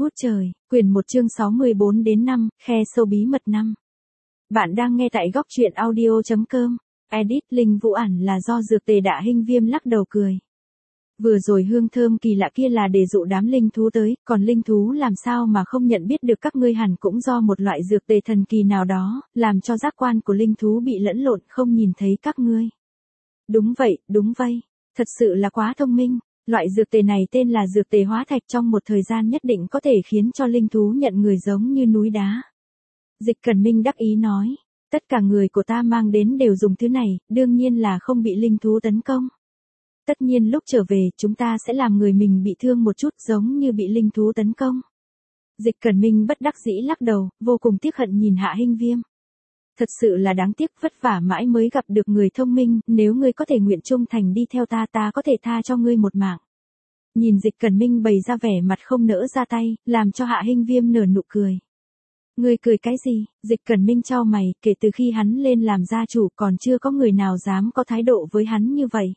Ngút trời, quyền 1 chương 64 đến 5, khe sâu bí mật 5. Bạn đang nghe tại góc truyện audio.com. Edit Linh Vũ ẩn là do dược tề Đạ Hinh Viêm lắc đầu cười. Vừa rồi hương thơm kỳ lạ kia là để dụ đám linh thú tới, còn linh thú làm sao mà không nhận biết được các ngươi, hẳn cũng do một loại dược tề thần kỳ nào đó, làm cho giác quan của linh thú bị lẫn lộn, không nhìn thấy các ngươi. Đúng vậy, thật sự là quá thông minh. Loại dược tề này tên là dược tề hóa thạch, trong một thời gian nhất định có thể khiến cho linh thú nhận người giống như núi đá. Dịch Cẩn Minh đắc ý nói, tất cả người của ta mang đến đều dùng thứ này, đương nhiên là không bị linh thú tấn công. Tất nhiên lúc trở về chúng ta sẽ làm người mình bị thương một chút giống như bị linh thú tấn công. Dịch Cẩn Minh bất đắc dĩ lắc đầu, vô cùng tiếc hận nhìn Hạ Hinh Viêm. Thật sự là đáng tiếc, vất vả mãi mới gặp được người thông minh, nếu ngươi có thể nguyện trung thành đi theo ta, ta có thể tha cho ngươi một mạng. Nhìn Dịch Cẩn Minh bày ra vẻ mặt không nỡ ra tay, làm cho Hạ Hinh Viêm nở nụ cười. Ngươi cười cái gì? Dịch Cẩn Minh chau mày, kể từ khi hắn lên làm gia chủ còn chưa có người nào dám có thái độ với hắn như vậy.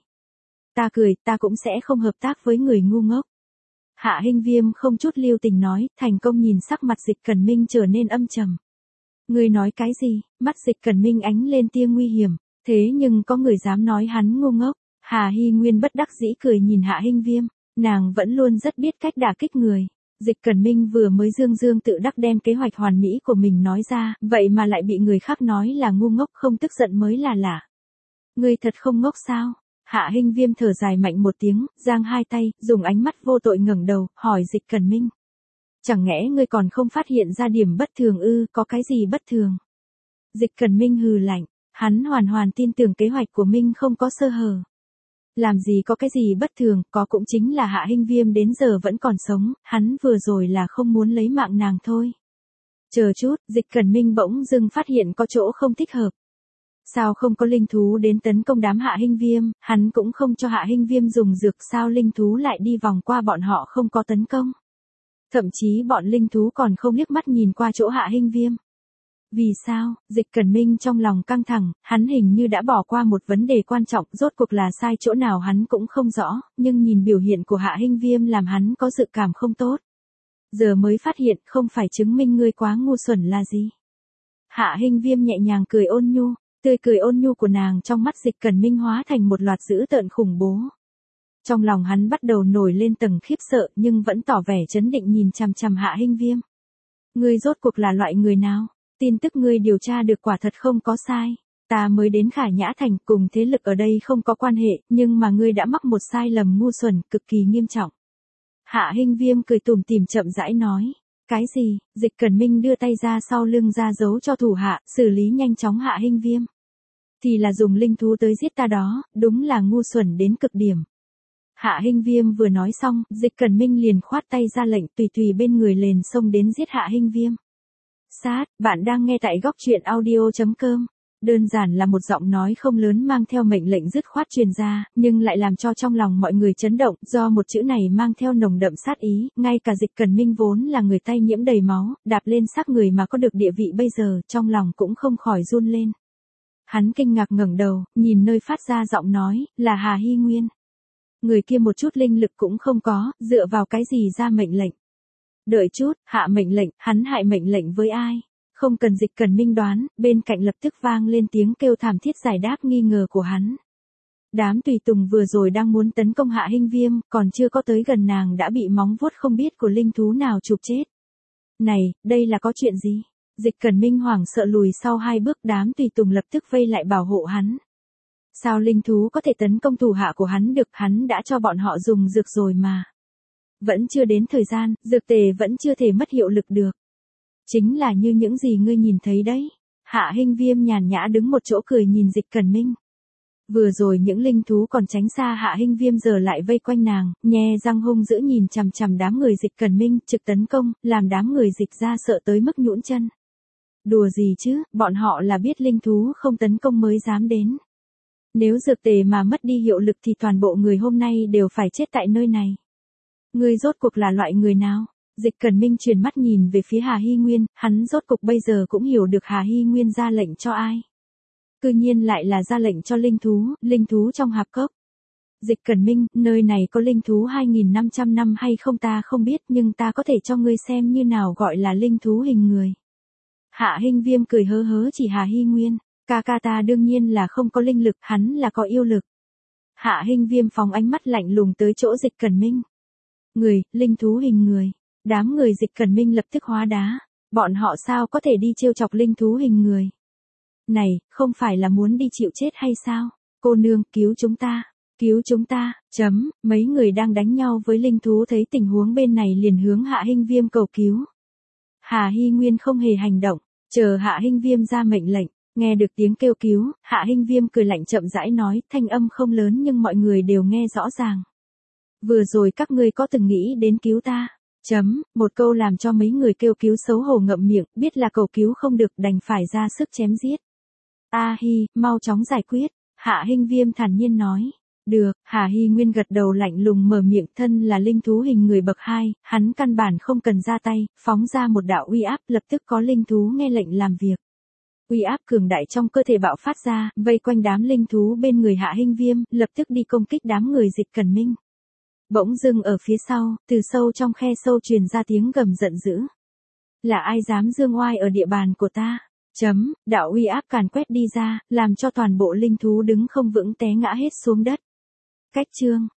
Ta cười, ta cũng sẽ không hợp tác với người ngu ngốc. Hạ Hinh Viêm không chút lưu tình nói, thành công nhìn sắc mặt Dịch Cẩn Minh trở nên âm trầm. Ngươi nói cái gì? Mắt Dịch Cẩn Minh ánh lên tia nguy hiểm, thế nhưng có người dám nói hắn ngu ngốc. Hà Hy Nguyên bất đắc dĩ cười nhìn Hạ Hinh Viêm, nàng vẫn luôn rất biết cách đả kích người. Dịch Cẩn Minh vừa mới dương tự đắc đem kế hoạch hoàn mỹ của mình nói ra, vậy mà lại bị người khác nói là ngu ngốc, không tức giận mới là lạ. Ngươi thật không ngốc sao? Hạ Hinh Viêm thở dài mạnh một tiếng, giang hai tay, dùng ánh mắt vô tội ngẩng đầu, hỏi Dịch Cẩn Minh. Chẳng lẽ ngươi còn không phát hiện ra điểm bất thường ư? Có cái gì bất thường? Dịch Cẩn Minh hừ lạnh, hắn hoàn tin tưởng kế hoạch của mình không có sơ hở. Làm gì có cái gì bất thường, có cũng chính là Hạ Hinh Viêm đến giờ vẫn còn sống, hắn vừa rồi là không muốn lấy mạng nàng thôi. Chờ chút, Dịch Cẩn Minh bỗng dưng phát hiện có chỗ không thích hợp. Sao không có linh thú đến tấn công đám Hạ Hinh Viêm, hắn cũng không cho Hạ Hinh Viêm dùng dược, sao linh thú lại đi vòng qua bọn họ không có tấn công? Thậm chí bọn linh thú còn không liếc mắt nhìn qua chỗ Hạ Hinh Viêm. Vì sao? Dịch Cẩn Minh trong lòng căng thẳng, hắn hình như đã bỏ qua một vấn đề quan trọng, rốt cuộc là sai chỗ nào hắn cũng không rõ, nhưng nhìn biểu hiện của Hạ Hinh Viêm làm hắn có dự cảm không tốt. Giờ mới phát hiện, không phải chứng minh ngươi quá ngu xuẩn là gì? Hạ Hinh Viêm nhẹ nhàng cười ôn nhu, tươi cười ôn nhu của nàng trong mắt Dịch Cẩn Minh hóa thành một loạt dữ tợn khủng bố. Trong lòng hắn bắt đầu nổi lên tầng khiếp sợ, nhưng vẫn tỏ vẻ trấn định nhìn chằm chằm Hạ Hinh Viêm. Ngươi rốt cuộc là loại người nào? Tin tức ngươi điều tra được quả thật không có sai. Ta mới đến Khải Nhã Thành, cùng thế lực ở đây không có quan hệ, nhưng mà ngươi đã mắc một sai lầm ngu xuẩn, cực kỳ nghiêm trọng. Hạ Hinh Viêm cười tủm tỉm chậm rãi nói. Cái gì? Dịch Cẩn Minh đưa tay ra sau lưng ra dấu cho thủ hạ, xử lý nhanh chóng Hạ Hinh Viêm. Thì là dùng linh thú tới giết ta đó, đúng là ngu xuẩn đến cực điểm. Hạ Hinh Viêm vừa nói xong, Dịch Cẩn Minh liền khoát tay ra lệnh, tùy bên người liền xông đến giết Hạ Hinh Viêm. Sát, bạn đang nghe tại góc truyện audio.com. Đơn giản là một giọng nói không lớn mang theo mệnh lệnh dứt khoát truyền ra, nhưng lại làm cho trong lòng mọi người chấn động, do một chữ này mang theo nồng đậm sát ý, ngay cả Dịch Cẩn Minh vốn là người tay nhiễm đầy máu, đạp lên xác người mà có được địa vị bây giờ, trong lòng cũng không khỏi run lên. Hắn kinh ngạc ngẩng đầu, nhìn nơi phát ra giọng nói, là Hà Hy Nguyên. Người kia một chút linh lực cũng không có, dựa vào cái gì ra mệnh lệnh? Đợi chút, hạ mệnh lệnh, hắn hại mệnh lệnh với ai? Không cần Dịch Cẩn Minh đoán, bên cạnh lập tức vang lên tiếng kêu thảm thiết giải đáp nghi ngờ của hắn. Đám tùy tùng vừa rồi đang muốn tấn công Hạ Hinh Viêm, còn chưa có tới gần nàng đã bị móng vuốt không biết của linh thú nào chụp chết. Này, đây là có chuyện gì? Dịch Cẩn Minh hoảng sợ lùi sau 2 bước, đám tùy tùng lập tức vây lại bảo hộ hắn. Sao linh thú có thể tấn công thủ hạ của hắn được, hắn đã cho bọn họ dùng dược rồi mà. Vẫn chưa đến thời gian, dược tề vẫn chưa thể mất hiệu lực được. Chính là như những gì ngươi nhìn thấy đấy. Hạ Hinh Viêm nhàn nhã đứng một chỗ cười nhìn Dịch Cẩn Minh. Vừa rồi những linh thú còn tránh xa Hạ Hinh Viêm giờ lại vây quanh nàng, nhe răng hung dữ nhìn chằm chằm đám người Dịch Cẩn Minh, trực tấn công, làm đám người Dịch ra sợ tới mức nhũn chân. Đùa gì chứ, bọn họ là biết linh thú không tấn công mới dám đến. Nếu dược tề mà mất đi hiệu lực thì toàn bộ người hôm nay đều phải chết tại nơi này. Ngươi rốt cuộc là loại người nào? Dịch Cẩn Minh chuyển mắt nhìn về phía Hà Hy Nguyên, hắn rốt cuộc bây giờ cũng hiểu được Hà Hy Nguyên ra lệnh cho ai. Cư nhiên lại là ra lệnh cho linh thú trong hạp cốc. Dịch Cẩn Minh, nơi này có linh thú 2.500 năm hay không ta không biết nhưng ta có thể cho ngươi xem như nào gọi là linh thú hình người. Hạ Hinh Viêm cười hớ hớ chỉ Hà Hy Nguyên, ca ca ta đương nhiên là không có linh lực, hắn là có yêu lực. Hạ Hinh Viêm phóng ánh mắt lạnh lùng tới chỗ Dịch Cẩn Minh. Người, linh thú hình người. Đám người Dịch Cẩn Minh lập tức hóa đá. Bọn họ sao có thể đi trêu chọc linh thú hình người? Này, không phải là muốn đi chịu chết hay sao? Cô nương, cứu chúng ta. Cứu chúng ta, mấy người đang đánh nhau với linh thú thấy tình huống bên này liền hướng Hạ Hinh Viêm cầu cứu. Hà Hy Nguyên không hề hành động, chờ Hạ Hinh Viêm ra mệnh lệnh, nghe được tiếng kêu cứu, Hạ Hinh Viêm cười lạnh chậm rãi nói, thanh âm không lớn nhưng mọi người đều nghe rõ ràng. Vừa rồi các ngươi có từng nghĩ đến cứu ta? Một câu làm cho mấy người kêu cứu xấu hổ ngậm miệng, biết là cầu cứu không được đành phải ra sức chém giết. A Hi, mau chóng giải quyết, Hạ Hinh Viêm thản nhiên nói. Được, Hà Hy Nguyên gật đầu lạnh lùng mở miệng, thân là linh thú hình người bậc 2, hắn căn bản không cần ra tay, phóng ra một đạo uy áp, lập tức có linh thú nghe lệnh làm việc. Uy áp cường đại trong cơ thể bạo phát ra, vây quanh đám linh thú bên người Hạ Hinh Viêm, lập tức đi công kích đám người Dịch Cẩn Minh. Bỗng dưng ở phía sau, từ sâu trong khe sâu truyền ra tiếng gầm giận dữ. Là ai dám dương oai ở địa bàn của ta? Đạo uy áp càn quét đi ra, làm cho toàn bộ linh thú đứng không vững té ngã hết xuống đất. Cách chương